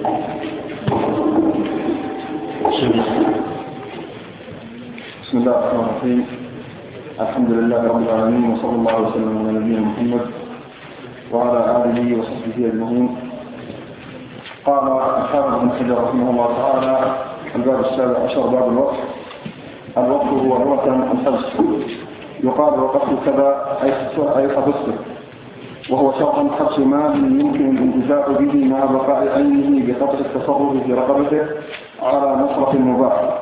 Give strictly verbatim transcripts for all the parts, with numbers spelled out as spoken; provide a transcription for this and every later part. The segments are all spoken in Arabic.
بسم الله الرحمن الرحيم. الحمد لله رب العالمين، وصلى الله وسلم على نبينا محمد وعلى آله وصحبه أجمعين. قال الحافظ ابن حجر رحمه الله تعالى: الباب السابع عشر، باب الوقف. الوقف هو لغة الحبس، يقال وقفت كذا أي حبسته، وهو شرط حبس مال يمكن الانتفاع به مع بقاء عينه بقطع التصرف في رقبته على مصرف مباح.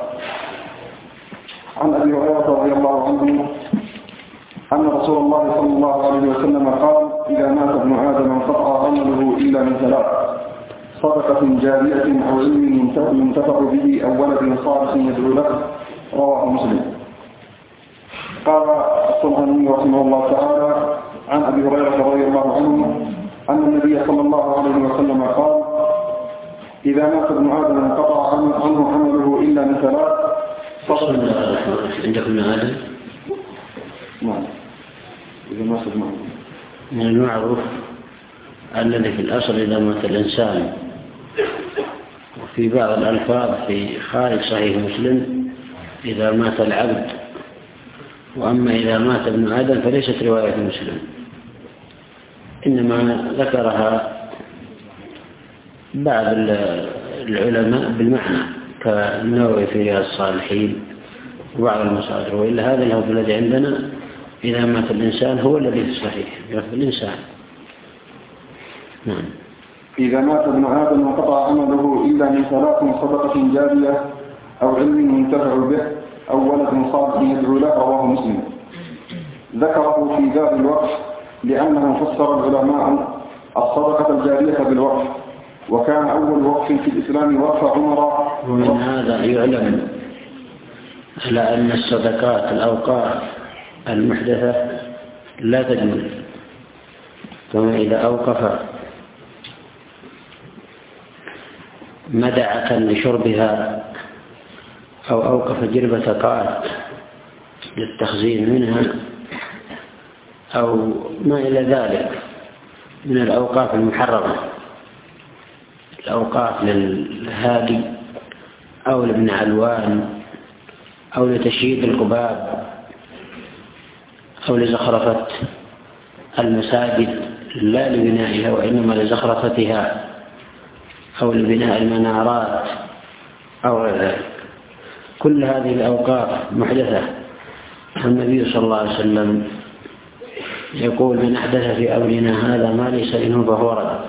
عن أبي هريرة رضي الله عنه أن رسول الله صلى الله عليه وسلم قال: إذا مات ابن آدم انقطع عمله إلا من ثلاث: صدقة جارية أو علم ينتفع به أو ولد صالح يدعو له. رواه مسلم. قال الصنعاني رحمه الله تعالى عن أبي هريرة رضي الله عنه أن النبي صلى الله عليه وسلم قال: إذا مات ابن آدم انقطع عنه عمله إلا من ثلاث. عندكم ابن آدم؟ نعم. إذا مات ابن آدم من المعروف الذي في الأصل إذا مات الإنسان، وفي بعض الألفاظ في خارج صحيح مسلم إذا مات العبد، وأما إذا مات ابن آدم فليست رواية مسلم، إنما ذكرها بعض العلماء بالمعنى كالنووي في رياض الصالحين وبعض المصادر، وإلا هذا اللفظ الذي عندنا إذا مات الإنسان هو الذي في الصحيح لفظ الإنسان. نعم. إذا مات ابن آدم انقطع عمله إلا من ثلاث: صدقة جارية أو علم ينتفع به أو ولد صالح يدعو له. رواه مسلم. ذكره في باب الوقف لأنه فسر العلماء الصدقة الجارية بالوقف، وكان أول وقف في الإسلام وقف عمر. ومن هذا يعلم على أن الصدقات الأوقاف المحدثة لا تجوز، كما إذا أوقف مدعكا لشربها أو أوقف جربة قات للتخزين منها أو ما إلى ذلك من الأوقاف المحرمة، الأوقاف للهادي أو لابن علوان أو لتشييد القباب أو لزخرفة المساجد لا لبنائها وإنما لزخرفتها أو لبناء المنارات أو غير ذلك. كل هذه الأوقاف محدثة. النبي صلى الله عليه وسلم يقول: من أحدث في أمرنا هذا ما ليس منه فهو رد.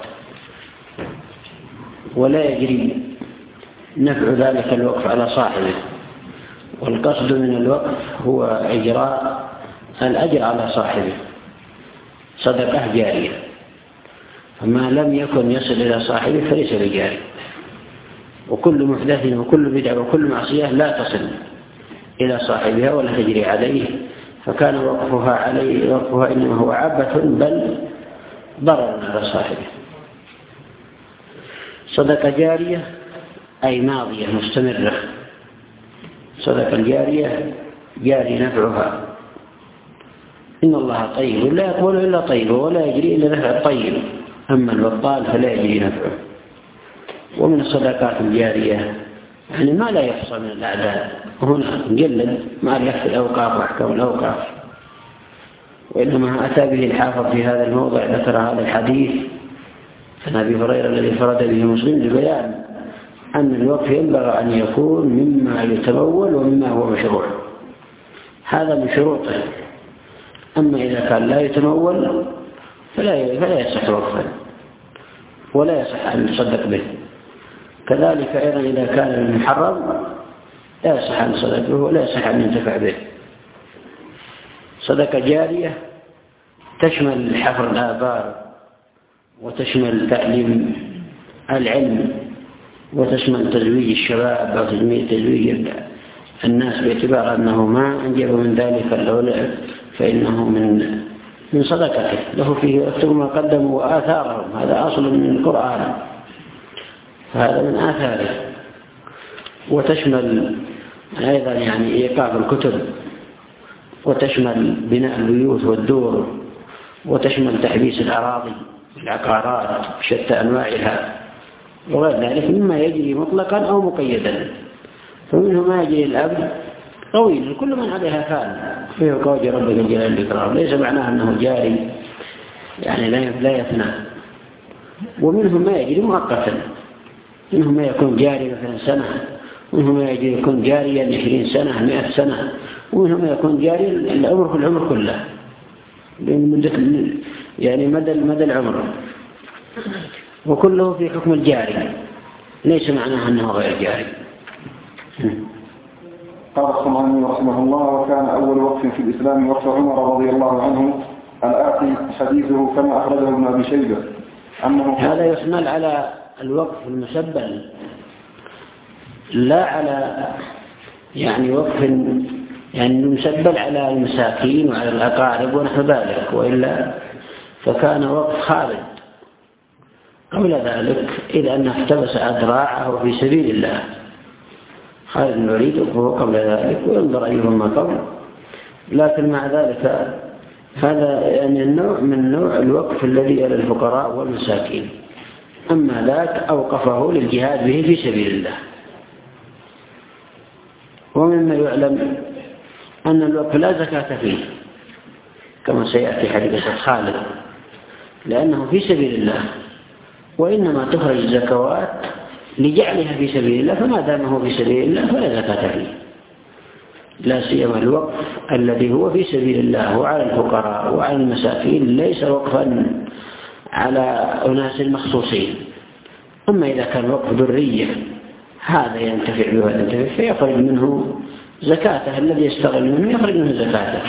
ولا يجري نفع ذلك الوقف على صاحبه، والقصد من الوقف هو إجراء الأجر على صاحبه، صدقة جارية، فما لم يكن يصل إلى صاحبه فليس بجاري. وكل محدث وكل بدعة وكل معصية لا تصل إلى صاحبها ولا تجري عليه، فكان وقفها عليه وقفها إنما هو عبث بل ضرر على صاحبه. صدقة جارية أي ماضية مستمرة. صدقة جارية جاري نفعها. إن الله طيب لا يقبل إلا طيب ولا يجري إلا نفع الطيب، أما البطال فلا يجري نفعه. ومن الصدقات الجارية يعني ما لا يحصى من الأعداء، هنا نجلد ما يحصى الأوقاف وأحكام الأوقاف، وإنما أتى به الحافظ في هذا الموضع. ذكر هذا الحديث عن أبي هريرة الذي فرد به مسلم لبيان أن الوقف ينبغي أن يكون مما يتمول ومما هو مشروع، هذا من شروطه. أما إذا كان لا يتمول فلا فلا يصح وقفا ولا يصح أن يصدق به. كذلك أيضا إذا كان من محرم لا يصح أن يصدق به ولا يصح أن ينتفع به. صدقة جارية تشمل حفر الآبار، وتشمل تعليم العلم، وتشمل تزويج الشباب أو تزويج الناس باعتبار أنه ما أنجب من ذلك الأولاد فإنه من من صدقته له فيه يكتب ما قدموا وآثارهم. هذا أصل من القرآن، فهذا من آثاره. وتشمل أيضا يعني إيقاف الكتب، وتشمل بناء البيوت والدور، وتشمل تحبيس الأراضي العقارات بشتى أنواعها، وغير ذلك مما يجري مطلقا أو مقيدا. فمنه ما يجري الأبد طويل كل من عليها فان فيه قول ربك الجلال والإكرام، ليس معناه أنه جاري يعني لا يفنى. ومنه ما يجري مؤقتا، منه ما يكون جاري مثلا سنة، ومنه ما يكون جاريا عشرين سنة مئة سنة، ومنه ما يكون جاري العمر في العمر كله يعني مدى مدى العمر، وكله في حكم الجاري ليس معناه أنه غير جاري. قال الصنعاني رحمه الله: وكان أول وقف في الإسلام وقف عمر رضي الله عنه الآتي حديثه كما أخرجه ابن أبي شيبة أنه هذا يحمل على الوقف المسبل لا على يعني وقف يعني مسبل على المساكين وعلى الأقارب ونحو ذلك، وإلا فكان وقف خالد قبل ذلك إذ أنه احتبس أذراعه في سبيل الله. خالد بن الوليد وهو قبل ذلك وينظر أيهما قبل، لكن مع ذلك هذا يعني النوع من نوع الوقف الذي على الفقراء والمساكين. أما ذاك أوقفه للجهاد به في سبيل الله. ومما يعلم أن الوقف لا زكاة فيه كما سيأتي حديث خالد، لأنه في سبيل الله، وإنما تخرج الزكوات لجعلها في سبيل الله، فما دامه في سبيل الله فلا زكاة فيه، لا سيما الوقف الذي هو في سبيل الله وعلى الفقراء وعلى المساكين، ليس وقفا على أناس مخصوصين. أما إذا كان وقف ذرية هذا ينتفع به وينتفع فيخرج منه زكاته، الذي يستغل منه يخرج منه زكاته.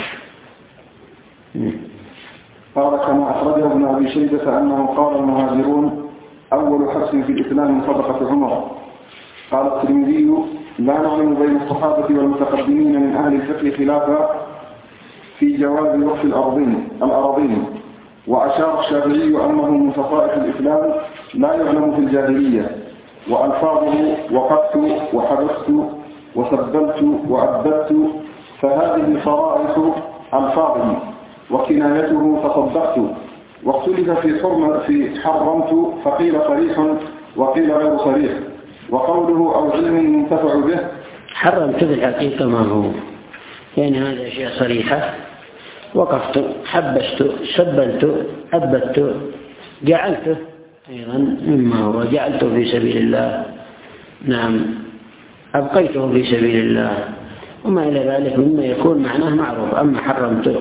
قال كما أخرجه ابن أبي شيبة أنه قال المهاجرون أول حبس في الإسلام صدقة عمر. قال الترمذي: لا نعلم بين الصحابة والمتقدمين من أهل الفقه خلافا في جواز وقف الأراضين الأراضين وأشار الشافعي أنه من خصائص الإسلام لا يعلم في الجاهلية، وألفاظه وقفت وحبست وسبلت وأدبت، فهذه خصائص ألفاظه، وكنايته تصدقت. واختلف في حرم في حرمت، فقيل صريح وقيل غير صريح. وقوله أو علم ينتفع به، حرمت بالحقيقة ما هو، يعني هذا أشياء صريحة. وقفت، حبست، سبلت، أبدت، جعلته أيضا مما هو، جعلته في سبيل الله، نعم، أبقيته في سبيل الله، وما إلى ذلك مما يكون معناه معروف. أما حرمت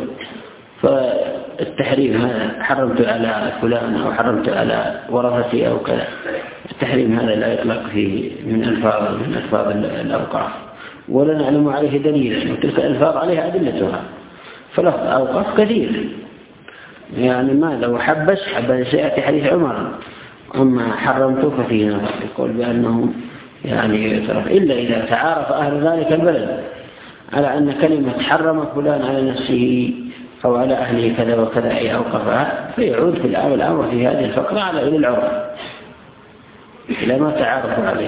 فالتحريم هذا حرمت على فلان أو حرمت على ورثتي أو كذا، التحريم هذا لا يطلق فيه من ألفاظ من ألفاظ الأوقاف، ولا نعلم عليه دليلا، وتلك الألفاظ عليها أدلتها. فلفظ أوقاف كثير، يعني ما لو حبس حبس سيأتي حديث عمر. أما حرمته ففيه نظر، يقول بأنه يعني يترك إلا إذا تعارف أهل ذلك البلد على أن كلمة حرم فلان على نفسه أو على أهله كذا وكذا أي أوقفها، فيعود في الآن الأمر في هذه الفقرة على إلى العرف إلى ما تعارف عليه.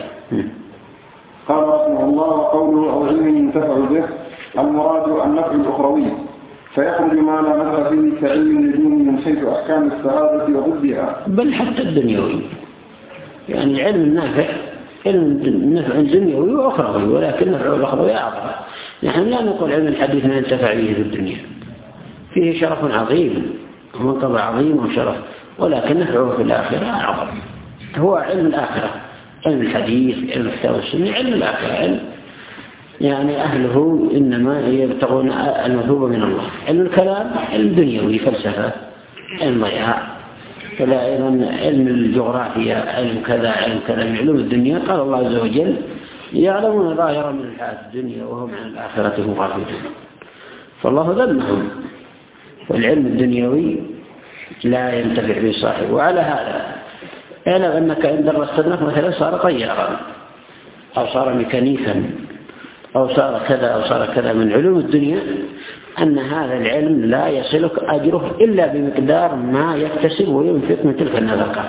قال رحمه الله: وقوله أو علم ينتفع به المراد النفع الأخروي، فيخرج ما لا نفع فيه كعلم النجوم من حيث أحكام السعادة وضدها، بل حتى الدنيوي، يعني علم النافع علم النفع الدنيوي وأخروي، ولكن نفع الأخروي أعظم. نحن لا نقول علم الحديث ما ينتفع به في الدنيا، فيه شرف عظيم ومنقبة عظيم وشرف، ولكن نفعه في الآخرة أعظم. هو علم الآخرة، علم الحديث، علم الكتاب والسنة، علم الآخرة، علم يعني أهله إنما يبتغون المثوبة من الله. علم الكلام علم دنيوي، فلسفة، علم ضياع. فلا أيضا علم الجغرافيا علم كذا علم كذا من علوم الدنيا. قال الله عز وجل: يعلمون ظاهرا من الحياة الدنيا وهم عن الآخرة هم غافلون. فالله ذمهم، والعلم الدنيوي لا ينتفع به صاحب. وعلى هذا اعلم أنك إن درست ابنك مثلا صار طيارا أو صار ميكانيكا أو صار كذا أو صار كذا من علوم الدنيا، أن هذا العلم لا يصلك أجره إلا بمقدار ما يكتسب وينفق من تلك النفقات،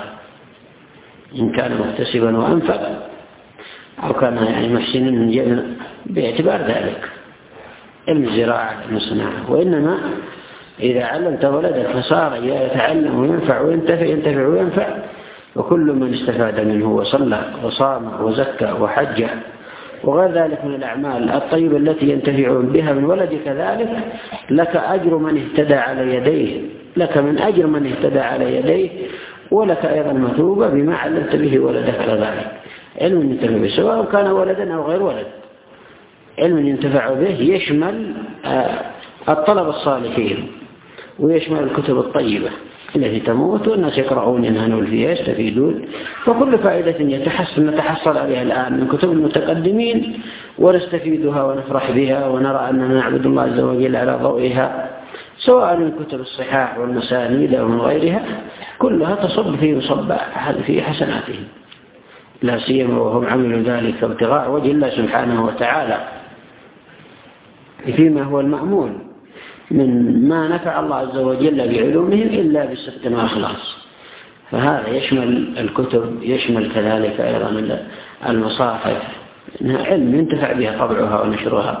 إن كان مكتسبا وأنفق أو كان يعني محسنا باعتبار ذلك. علم الزراعة، علم الصناعة. وإنما إذا علمت ولدك فصار يتعلم وينفع وينتفع ينتفع وينفع، وكل من استفاد منه وصلى وصام وزكى وحج وغير ذلك من الأعمال الطيبة التي ينتفعون بها من ولدك ذلك لك أجر من اهتدى على يديه، لك من أجر من اهتدى على يديه، ولك أيضا مثوبة بما علمت به ولدك على ذلك. علم ينتفع به سواء كان ولدا أو غير ولد، علم ينتفع به يشمل الطلب الصالحين ويشمل الكتب الطيبة التي تموت والناس يقرؤون ينهنون فيها يستفيدون. فكل فائدة يتحصل نتحصل عليها الآن من كتب المتقدمين ونستفيدها ونفرح بها ونرى أننا نعبد الله عز وجل على ضوئها، سواء من كتب الصحاح والمسانيد أو من غيرها، كلها تصب في مصب في حسناتهم، لا سيما وهم عملوا ذلك ابتغاء وجه الله سبحانه وتعالى فيما هو المأمول من ما نفع الله عز وجل بعلومهم إلا بالصدق والإخلاص. فهذا يشمل الكتب، يشمل كذلك أيضا المصاحف، إنها علم ينتفع بها طبعها ونشرها،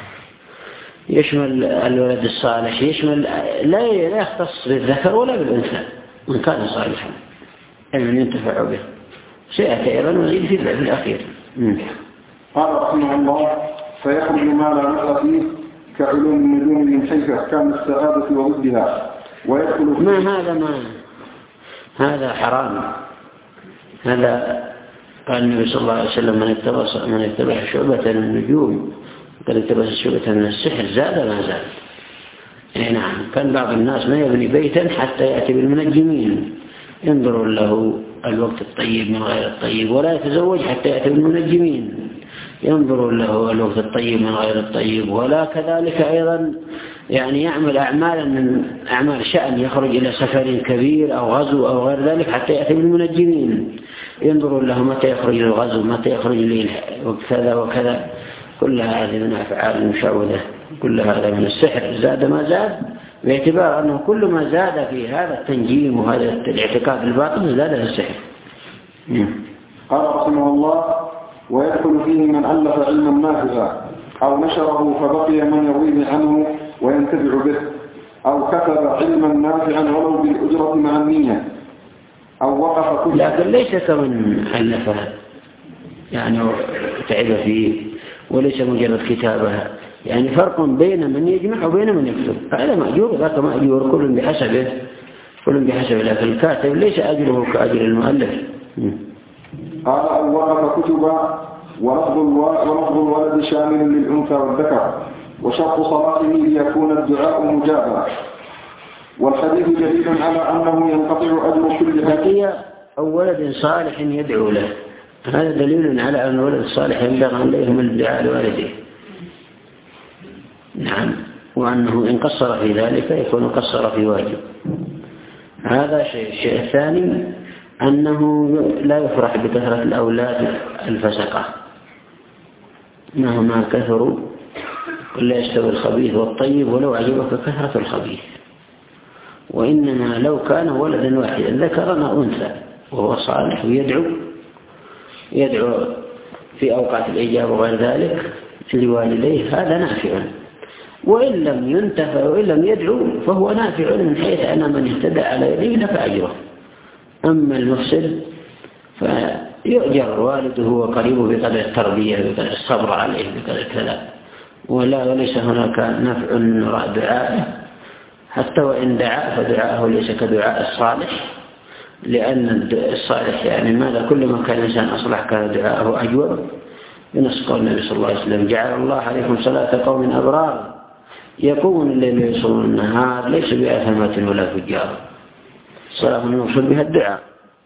يشمل الولد الصالح، يشمل لا يختص بالذكر ولا بالأنثى من كان صالحا، علم ينتفع به. سيأتي أيضا مزيد في الأخير. قال رحمه الله: فيخرج ما لا نفع فيه كعلوم النجوم من حيث أحكام السعادة وضدها، ويدخل ما هذا ما هذا حرام. هذا قال النبي صلى الله عليه وسلم: من اقتبس من اقتبس شعبة من النجوم قد اقتبس شعبة من السحر زاد ما زاد. يعني نعم، كان بعض الناس ما يبني بيتا حتى يأتي بالمنجمين ينظر له الوقت الطيب من غير الطيب، ولا يتزوج حتى يأتي بالمنجمين ينظر له الوقت الطيب من غير الطيب، ولا كذلك أيضا يعني يعمل أعمالا من أعمال شأن يخرج إلى سفر كبير أو غزو أو غير ذلك حتى يأتي بالمنجمين ينظر له متى يخرج للغزو متى يخرج لي وكذا وكذا. كل هذه من أفعال المشعوذة، كل هذا من السحر زاد ما زاد، باعتبار أنه كل ما زاد في هذا التنجيم وهذا الاعتقاد الباطل زاد في السحر. قال رحمه الله: ويدخل فيه من ألف علما نافعا أو نشره فبقي من يرويه عنه وينتفع به، أو كتب علما نافعا ولو بالأجرة مع النية، أو وقف كل. لكن ليس كمن ألفه يعني تعب فيه، وليس مجرد كتابها، يعني فرق بين من يجمع وبين من يكتب. هذا مأجور ذاك مأجور، كل بحسبه كل بحسبه لكن الكاتب ليس أجره كأجر المؤلف. قال: أو وقف كتبا ولفظ الولد شامل للأنثى والذكر، وشرط صلاته ليكون الدعاء مجابا، والحديث دليل على أنه ينقطع أجر كل بقي أو ولد صالح يدعو له، هذا دليل على أن الولد الصالح ينبغي أن لا يهمل الدعاء لوالده. نعم، وأنه إن قصر في ذلك يكون قصر في واجب. هذا شيء. الشيء الثاني أنه لا يفرح بكثرة الأولاد الفسقة مهما كثروا، ولا يستوي الخبيث والطيب ولو عجبك كثرة الخبيث، وإنما لو كان ولدا واحدا ذكرا أو أنثى وهو صالح ويدعو يدعو في أوقات الإجابة وغير ذلك لوالديه، هذا نافع. وإن لم ينتفع وإن لم يدعو فهو نافع من حيث أن من اهتدى على يديه لك أجره. أما المفسد فيؤجر والده وقريبه بقدر التربية بقدر الصبر عليه بقدر كذا، ولا وليس هناك نفع من وراء دعائه، حتى وإن دعا فدعاءه ليس كدعاء الصالح، لأن الصالح يعني ماذا كل ما كان الإنسان أصلح كان دعاءه أجور، بنص قول النبي صلى الله عليه وسلم: جعل الله عليكم صلاة قوم أبرار يقومون الليل ويصومون النهار ليس بآثمة ولا فجار. الصلاة المقصود بها الدعاء.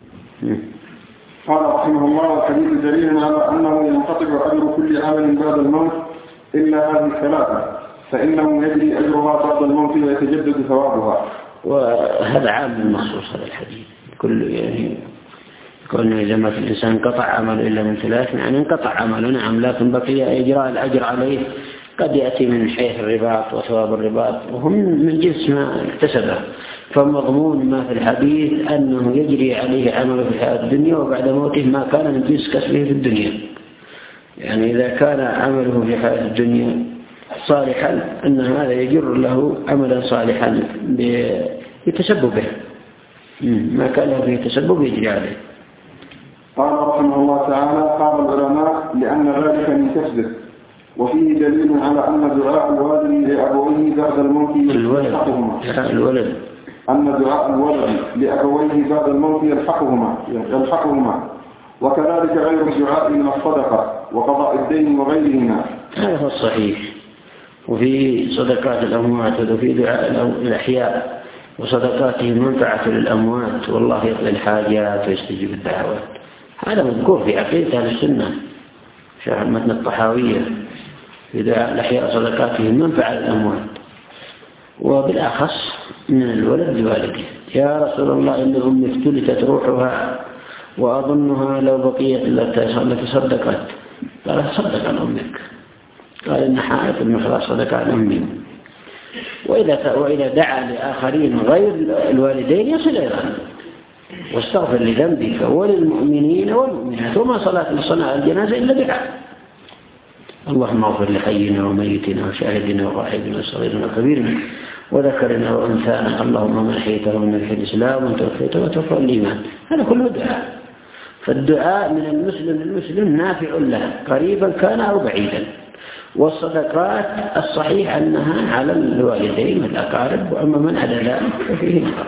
قال رحمه الله: والحديث دليل على أنه ينقطع أجر كل عمل بعد الموت إلا هذه الثلاثة، فإنه يجري أجرها بعد الموت ويتجدد ثوابها. وهذا عام مخصوص هذا الحديث، كل يعني كون إذا مات الإنسان انقطع عمله إلا من ثلاث، يعني انقطع عمله نعم، لكن بقي إجراء الأجر عليه قد يأتي من حيث الرباط وثواب الرباط، وهم من جنس ما اكتسبه. فمضمون ما في الحديث أنه يجري عليه عمله في الحياة الدنيا وبعد موته ما كان من جنس كسبه في الدنيا. يعني إذا كان عمله في الحياة الدنيا صالحا أن هذا يجر له عملا صالحا بتسببه، ما كان له فيه تسبب يجري عليه. قال رحمه الله تعالى: قال العلماء لأن ذلك من كسبه، وفيه دليل على أن دعاء الوالد لأبويه بعد الموت يلحقهما الولد أن دعاء الولد لأبويه بعد الموت يلحقهما يلحقهما وكذلك غير الدعاء من الصدقة وقضاء الدين وغيرهما. هذا هو الصحيح. وفي صدقات الأموات وفي دعاء الأحياء وصدقاتهم منفعة للأموات، والله يقضي الحاجات ويستجيب الدعوات. هذا مذكور في عقيدة أهل السنة، شرح متن الطحاوية، في دعاء الأحياء صدقاتهم منفعة للأموات، وبالأخص من الولد لوالده: يا رسول الله إن أمي افتلتت روحها وأظنها لو بقيت لتصدقت. قال: تصدق عن أمك. قال: إن حائط المخلاص صدق عن أمي. وإذا وإذا دعا لآخرين غير الوالدين يصل أيضا: واستغفر لذنبك وللمؤمنين والمؤمنات وما صلاة لصنع الجنازة إلا دعاء. اللهم اغفر لحينا وميتنا وشاهدنا وغائبنا وصغيرنا وكبيرنا وذكرنا وأنثانا، اللهم من أحييته من في الإسلام وأنت توفيته وتوفى الإيمان. هذا كله دعاء. فالدعاء من المسلم للمسلم نافع له قريبا كان أو بعيدا. والصدقات الصحيح أنها على الوالدين والأقارب، وأما من عدا ذلك ففيه نظر.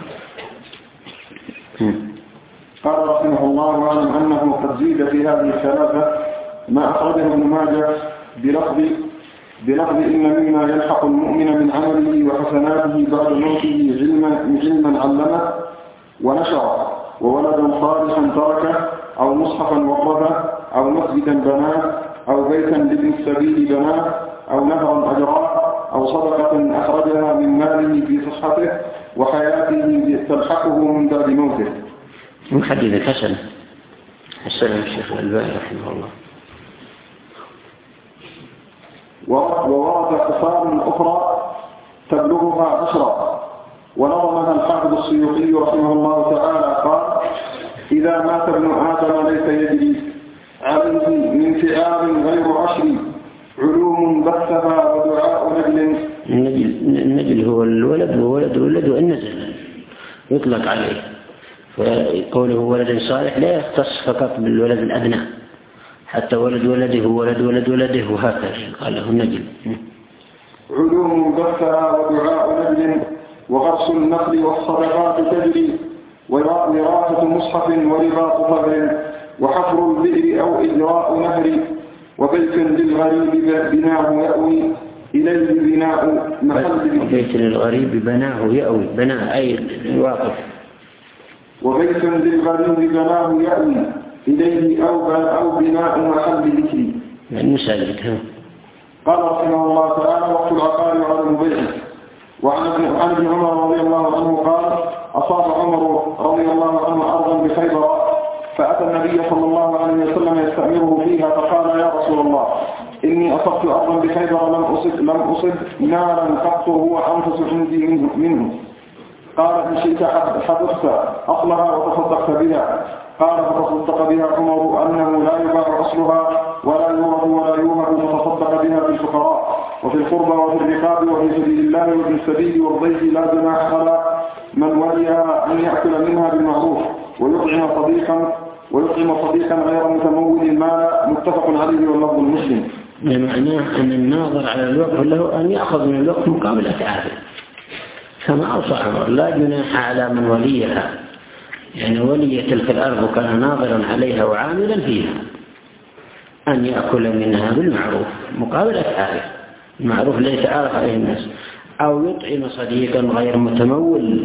قال رحمه الله: واعلم أنه قد زيد في هذه الثلاثة ما أخرجه ابن ماجه بلفظ بلفظ إن مما يلحق المؤمن من عمله وحسناته بعد موته علما علما علمه ونشره، وولدا صالحا تركه، أو مصحفا وقفه، أو مسجدا بناه، أو بيتا لابن السبيل بناه، أو نهرا أجراه، أو صدقة أخرجها من ماله في صحته وحياته تلحقه من بعد موته. محدد حسن حسن الشيخ الألباني رحمه الله. وورد خصال أخرى تبلغها عشرة، ونظمها الحافظ السيوطي رحمه الله تعالى قال: إذا مات ابن آدم ليس يجري عليه من فعال غير عشر، علوم بثها ودعاء نجل. النجل هو الولد، وولد ولد النزل يطلق عليه. فقوله ولد صالح لا يختص فقط بالولد الأدنى، حتى ولد ولده ولد ولد ولده وهكذا قال له النجل. علوم بثها ودعاء نجل، وغرس النخل والصدقات تجري، وراثة مصحف ورباط صبر، وحفر البئر أو إجراء نهر، وبيت للغريب بناه يأوي إليه بناء محل. وبيت للغريب بناه يأوي، بناه أي الواقف. وبيت للغريب بناه يأوي إليه أو أو بناء محل ذكري. يعني مساجد. قال رحمه الله تعالى: وقت العقار على المبيع. وعن ابن عمر رضي الله عنه قال: أصاب عمر رضي الله عنه أرضا بخيبر، فأتى النبي صلى الله عليه وسلم يستأمره فيها، فقال: يا رسول الله، إني أصبت أرضا بخيبر لم أصب لم أصب نارا قط هو أنفس عندي منه, منه. قال: إن شئت حدثت أصلها وتصدقت بها. قال: فتصدق بها عمر أنه لا يباع أصلها ولا يورد ولا يوهب، فتصدق بها في الفقراء وفي القربى وفي الرقاب وفي سبيل الله وفي السبيل والضيف، لا جناح على من وليها أن يأكل منها بالمعروف ويطعم صديقا ويطعم صديقا غير متمول المال. متفق عليه واللفظ المسلم. بمعناه أن الناظر على الوقف له أن يأخذ من الوقف مقابل أتعابه، كما أوصى عمر: لا جناح على من وليها، يعني ولي تلك الأرض وكان ناظرا عليها وعاملا فيها، أن يأكل منها بالمعروف مقابل أتعابه. المعروف الذي يتعارف عليه الناس، أو يطعم صديقا غير متمول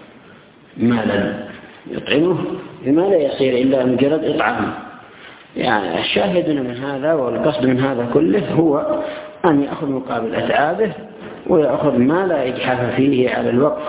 مالا، يطعمه بما لا يصير إلا مجرد إطعام. يعني الشاهد من هذا والقصد من هذا كله هو أن يأخذ مقابل أتعابه، ويأخذ ما لا يجحف فيه على الوقف.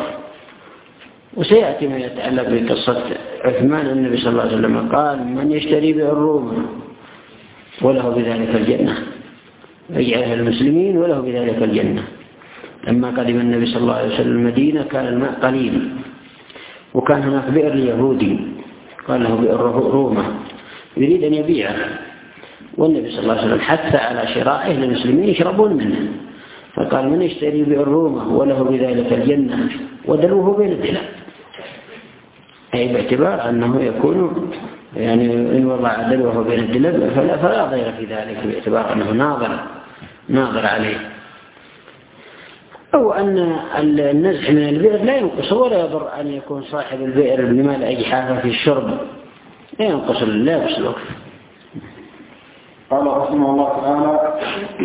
وسيأتي ما يتعلق بقصة عثمان. النبي صلى الله عليه وسلم قال: من يشتري بالروم وله بذلك الجنة، يجعلها المسلمين وله بذلك الجنة. لما قدم النبي صلى الله عليه وسلم المدينة كان الماء قليل، وكان هناك بئر اليهودي قال له بئر رومة، يريد أن يبيعه، والنبي صلى الله عليه وسلم حث على شرائه للمسلمين يشربون منه، فقال: من يشتري بئر رومة وله بذلك الجنة، ودلوه بين الدلاء، أي باعتبار أنه يكون يعني إن وضع دلوه بين الدلو فلا, فلا ضير في ذلك باعتبار أنه ناظر ناظر عليه. أو أن النزح من البئر لا ينقص ولا يضر أن يكون صاحب البئر بمال إجحافه في الشرب، لا ينقص لا ينقص الوقف. قال رحمه الله تعالى: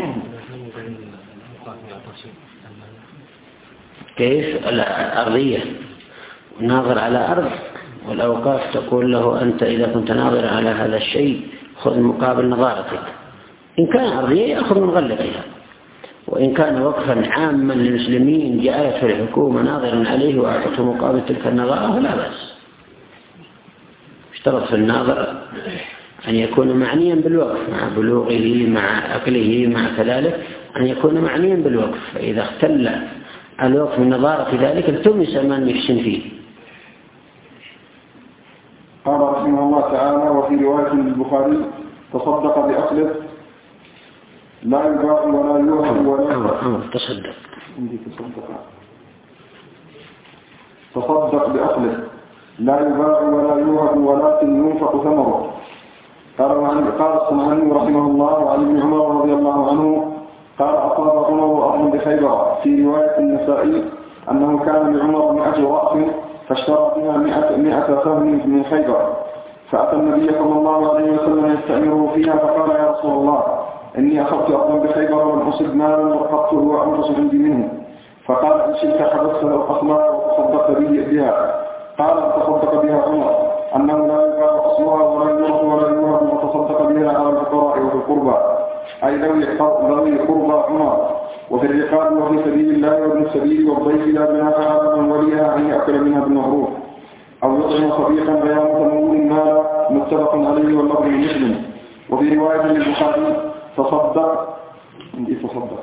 كيف الأرضية ناظر على أرض، والأوقاف تقول له أنت إذا كنت ناظر على هذا الشيء خذ مقابل نظارتك، إن كان أرضية يأخذ من غلتها، وإن كان وقفا عاما للمسلمين جعلته الحكومة ناظرا عليه وأعطته مقابل تلك النظارة فلا بأس. اشترط في الناظر أن يكون معنيا بالوقف مع بلوغه مع أكله مع كذلك، أن يكون معنيا بالوقف، فإذا اختل الوقف من نظارة ذلك التمس من يحسن فيه. قال رحمه الله تعالى: وفي رواية البخاري: تصدق بأصله لا يباع ولا يوهب ولا أمر أمر تصدق تصدق تصدق بأصله لا يباع ولا يوهب ولكن ينفق ثمره. قال الصنعاني رحمه الله وعن ابن عمر رضي الله عنه قال: أصاب عمر أرضا بخيبر. في رواية النسائي أنه كان لعمر مئة رأس فاشترى بها مئة سهم من خيبر، فأتى النبي صلى الله عليه وسلم يستأمره فيها فقال: يا رسول الله إني أخذت أرضا بخيبر ولم أصب مالا ورقبته وأنقص عندي منه. فقال: إن شئت حبسته الأصلاء وتصدقت بها. قال: تصدق بها عمر أنه لا يباع أصلها ولا يوهب ولا يوهب وتصدق بها على الفقراء وفي القربى، أي ذوي قربى عمر، وفي الرقاب وفي سبيل الله وابن السبيل والضيف لا جناح على من وليها أن يأكل منها بالمعروف أو يطعم صديقا غير متمول مالا، متفق عليه واللفظ لمسلم. وفي رواية للبخاري: تصدق تصدق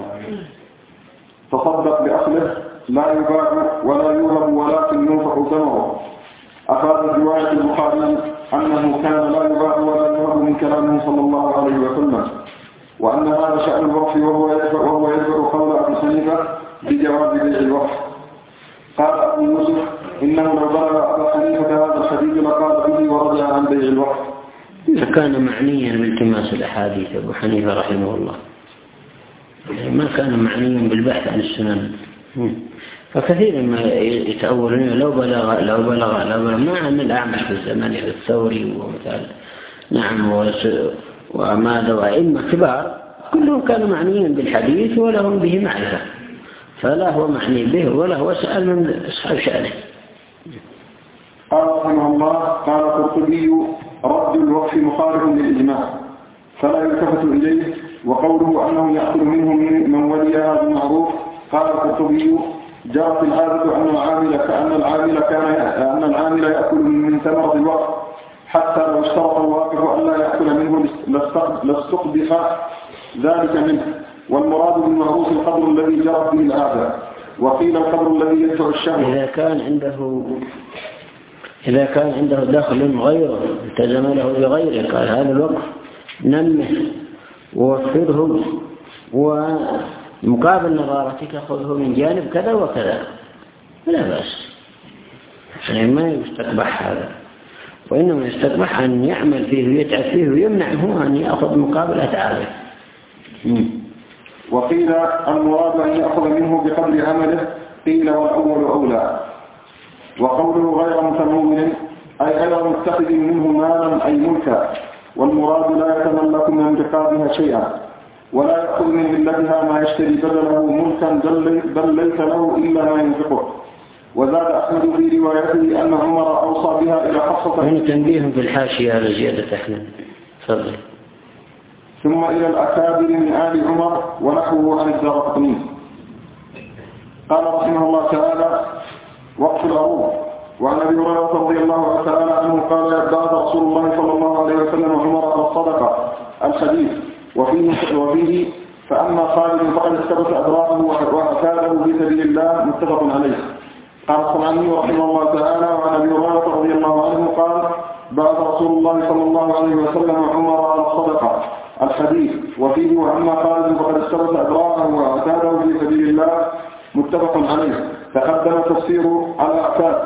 تصدق بأصله لا يباع ولا يوهب ولكن ينفق ثمره. أفاد رواية البخاري أنه كان لا يباع ولا يوهب من كلامه صلى الله عليه وسلم، وأن هذا شأن الوقف وهو يدفع وهو يدفع قول أبي حنيفة بجواز بيع الوقف. قال أبو يوسف: إنه لو بلغ أبا حنيفة هذا الحديث لقال به ورجع عن بيع الوقف. فكان معنيا بالتماس الأحاديث أبو حنيفة رحمه الله، ما كان معنيا بالبحث عن السنن. فكثير ما يتأولون لو بلغ لو بلغ لو بلغ مع أن الأعمش في الزمان الثوري ومثال نعم وماذا وأئمة كبار كلهم كانوا معنيين بالحديث ولهم به معرفة، فلا هو معني به ولا هو سأل من أصحاب شأنه. قال رحمه الله: قال القرطبي: رد الوقف مخالف للإجماع فلا يلتفت إليه، وقوله أنه يأكل منه من وليها بالمعروف. قال القرطبي: جرت العادة أن العامل كأن العامل كان أن العامل يأكل من ثمرة الوقف حتى لو اشترط الواقف أن لا يأكل منه لاستقبح ذلك منه، والمراد بالمعروف القدر الذي جرت به العادة، وقيل القدر الذي يدفع الشهوة. إذا كان عنده إذا كان عنده دخل غيره التزم له بغيره قال هذا الوقف نمه ووفره ومقابل نظارتك خذه من جانب كذا وكذا لا بأس، يعني ما يستقبح هذا، وإنما يستقبح أن يعمل فيه ويتعب فيه ويمنعه أن يأخذ مقابل أتعابه. وقيل المراد أن يأخذ منه بقدر عمله، قيل والأول أولى. وقوله غير متمول أي غير متخذ منه مالا أي ملكا، والمراد لا يتملك من رقابها شيئا ولا يأخذ من ملتها ما يشتري بدله ملكا بل ليس له إلا ما ينفقه. وزاد أحمد في روايته أن عمر أوصى بها إلى حفصة. هنا تنبيه بالحاشية على زيادة أحمد. تفضل. ثم إلى الأكابر من آل عمر ونحوه عن الدارقطني. قال رحمه الله تعالى: وقف العروض. وعن أبي هريرة رضي الله تعالى عنه قال: بعث رسول الله صلى الله عليه وسلم عمر على الصدقة الحديث وفيه, وفيه فأما خالد فقد استبت أدراعه وأكاله في سبيل الله، متفق عليه. قال الصنعاني رحمه الله تعالى: وعن أبي هريرة رضي الله عنه قال: بعث رسول الله صلى الله عليه وسلم عمر على الصدقة الحديث وفيه وأما خالد فقد استبت أدراعه وأكاله في سبيل الله، متفق عليه. تقدم تفسير الأعتاد.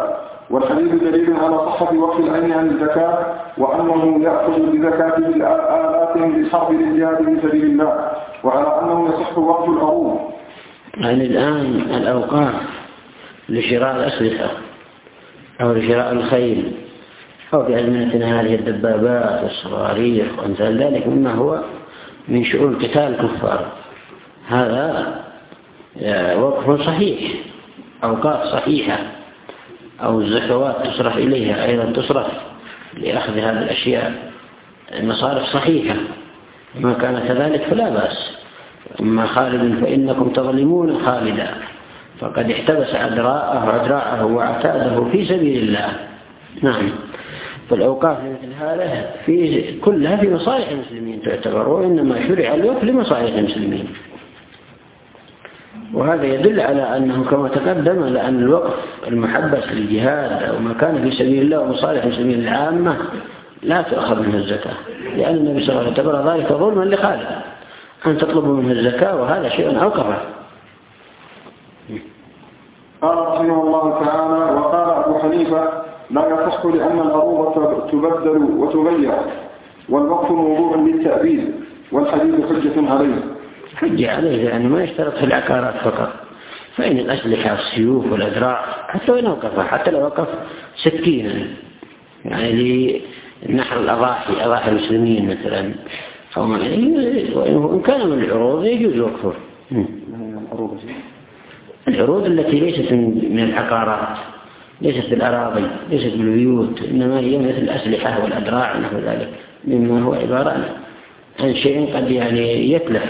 والحديث دليل على صحة وقف العين عن الزكاة وأنه يأخذ بزكاته آلات للحرب للجهاد في سبيل الله، وعلى أنه يصح وقف العروض. يعني الآن الأوقاف لشراء الأسلحة أو لشراء الخيل أو بأزمنتنا هذه الدبابات والصواريخ وأمثال ذلك مما هو من شؤون قتال الكفار، هذا وقف صحيح، أوقاف صحيحة، أو الزكوات تصرف إليها أيضا تصرف لأخذ هذه الأشياء مصارف صحيحة، ما كان كذلك فلا بأس. أما خالد فإنكم تظلمون خالدا فقد احتبس أدراءه وأدراعه وعتاده في سبيل الله. نعم. فالأوقاف مثل هذا في كلها في مصالح المسلمين تعتبر، وإنما شرع الوقف لمصالح المسلمين، وهذا يدل على أنه كما تقدم لأن الوقف المحبس للجهاد أو ما كان في سبيل الله ومصالح المسلمين العامة لا تؤخذ منه الزكاة، لأن النبي صلى الله عليه وسلم اعتبر ذلك ظلما لخالد أن تطلبوا منه الزكاة، وهذا شيء أوقفه. قال رحمه الله تعالى: وقال أبو حنيفة: لا يصح لأن العروض تبدل وتغير، والوقف موضوع للتأبيد، والحديث حجة عليه. حجة عليه يعني ما يشترط في العقارات فقط، فإن الأسلحة السيوف والأدراع حتى وإن وقفها، حتى لو وقف سكينا يعني لنحر الأضاحي أضاحي المسلمين مثلا أو ما وإن كان من العروض يجوز وقفه. العروض التي ليست من العقارات، ليست بالأراضي، ليست بالبيوت، إنما هي مثل الأسلحة والأدراع ونحو ذلك مما هو عبارة عن شيء قد يعني يتلف.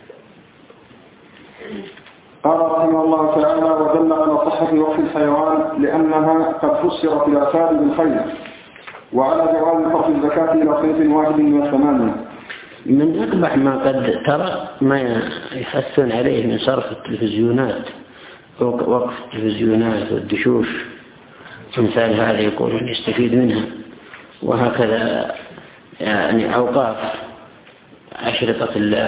قال رحمه الله تعالى: ودل على صحة وقف الحيوان لأنها قد فسرت الآثار بالخير، وعلى جواز صرف الزكاة إلى صنف واحد من الثمانية. من أقبح ما قد ترى ما يحثون عليه من صرف التلفزيونات، وقف التلفزيونات والدشوش مثال هذا يقولون يستفيد منها، وهكذا يعني أوقاف أشرطة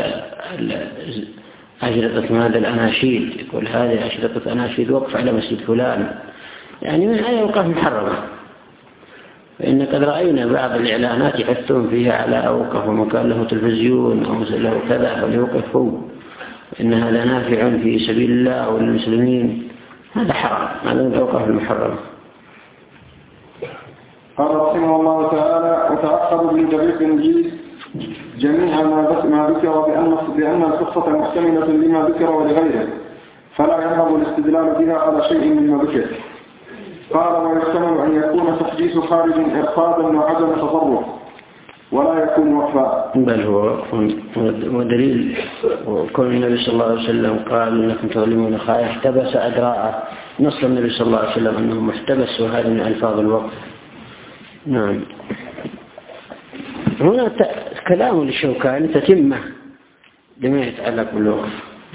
أشرطة ماذا الأناشيد، يقول هذه أشرطة أناشيد وقف على مسجد فلان، يعني من هذه أوقاف محرمة. فإن قد رأينا بعض الإعلانات يحثون فيها على أوقف ومكان له تلفزيون أو له كذا فليوقف هو، إن هذا نافع في سبيل الله والمسلمين، هذا حرام، هذا من الأوقاف المحرمة. قال رحمه الله تعالى: وتعقب من دقيق الجيد جميع ما ذكر بأن بأن القصة محتملة لما ذكر ولغيره، فلا ينبغي الاستدلال بها على شيء مما ذكر. قال: ويحتمل أن يكون تحديث خارج إرصادا وعدم تصرف، ولا يكون وقفا. بل هو وقف ودليل، وكون النبي صلى الله عليه وسلم قال إنكم تظلمون خائف احتبس أدراعه، نص النبي صلى الله عليه وسلم أنه محتبس، وهذا من ألفاظ الوقف. نعم. هنا كلام للشوكاني تتمة لما يتعلق بالوقف.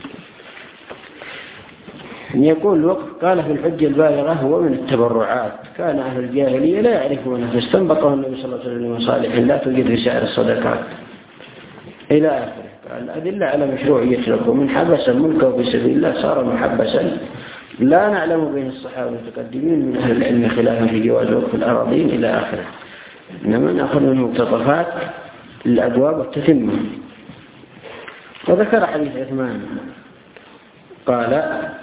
يقول الوقف قال في الحجة البالغة هو من التبرعات، كان أهل الجاهلية لا يعرفونه فاستنبطه النبي صلى الله عليه وسلم مصالح لا توجد في سائر الصدقات إلى آخره. قال الأدلة على مشروعية الوقف: من حبس ملكه في سبيل الله صار محبسا، لا نعلم بين الصحابة المتقدمين من أهل العلم خلافا في جواز وقف الأراضين إلى آخره. إنما نأخذ من مقتطفات الأبواب والتتمة. وذكر حديث عثمان قال: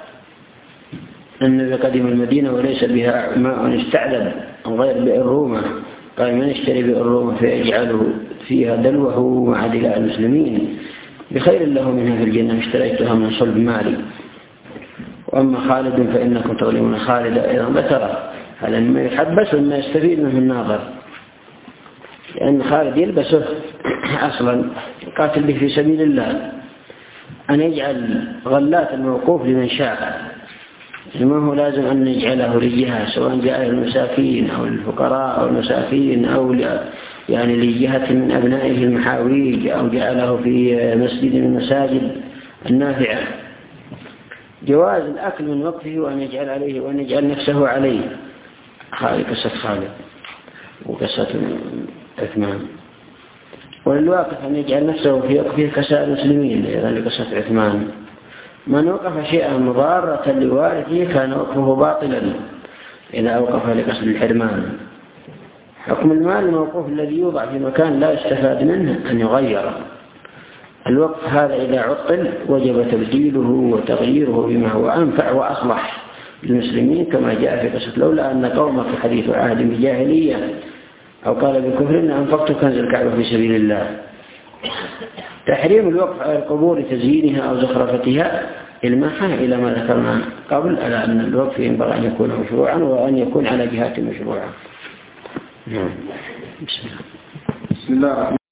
النبي قدم المدينة وليس بها ماء استعذب غير بئر رومة، قال: من اشتري بئر رومة فيجعله فيها دلوه مع دلاء المسلمين بخير له منها في الجنة، اشتريتها من صلب مالي. وأما خالد فإنكم تظلمون خالد أيضا ذكره، هذا مما يحبس وما يستفيد منه الناظر، لأن خالد يلبسه أصلا قاتل به في سبيل الله، أن يجعل غلات الموقوف لمن شاء، ما هو لازم أن نجعله للجهة، سواء جاء المساكين أو الفقراء أو المساكين أو يعني لجهة من أبنائه المحاويج، أو جعله في مسجد من المساجد النافعة. جواز الأكل من وقفه وأن يجعل عليه وأن يجعل نفسه عليه. هذه قصة خالد وقصة عثمان. وللواقف أن يجعل نفسه في وقفه كسائر المسلمين، هذه قصة عثمان. من وقف شيئا مضارة لوارثه كان وقفه باطلا، إذا أوقف لقصد الحرمان. حكم المال الموقوف الذي يوضع في مكان لا يستفاد منه أن يغير. الوقف هذا إذا عطل وجب تبديله وتغييره بما هو أنفع وأصلح للمسلمين، كما جاء في قصة لولا أن قومك حديث عهد بجاهلية أو قال بكفر إن أنفقت كنز الكعبة في سبيل الله. تحريم الوقف على القبور تزيينها أو زخرفتها الماحة إلى ما ذكرنا قبل، على أن الوقف ينبغي أن يكون مشروعا وأن يكون على جهات مشروعة. بسم الله. بسم الله.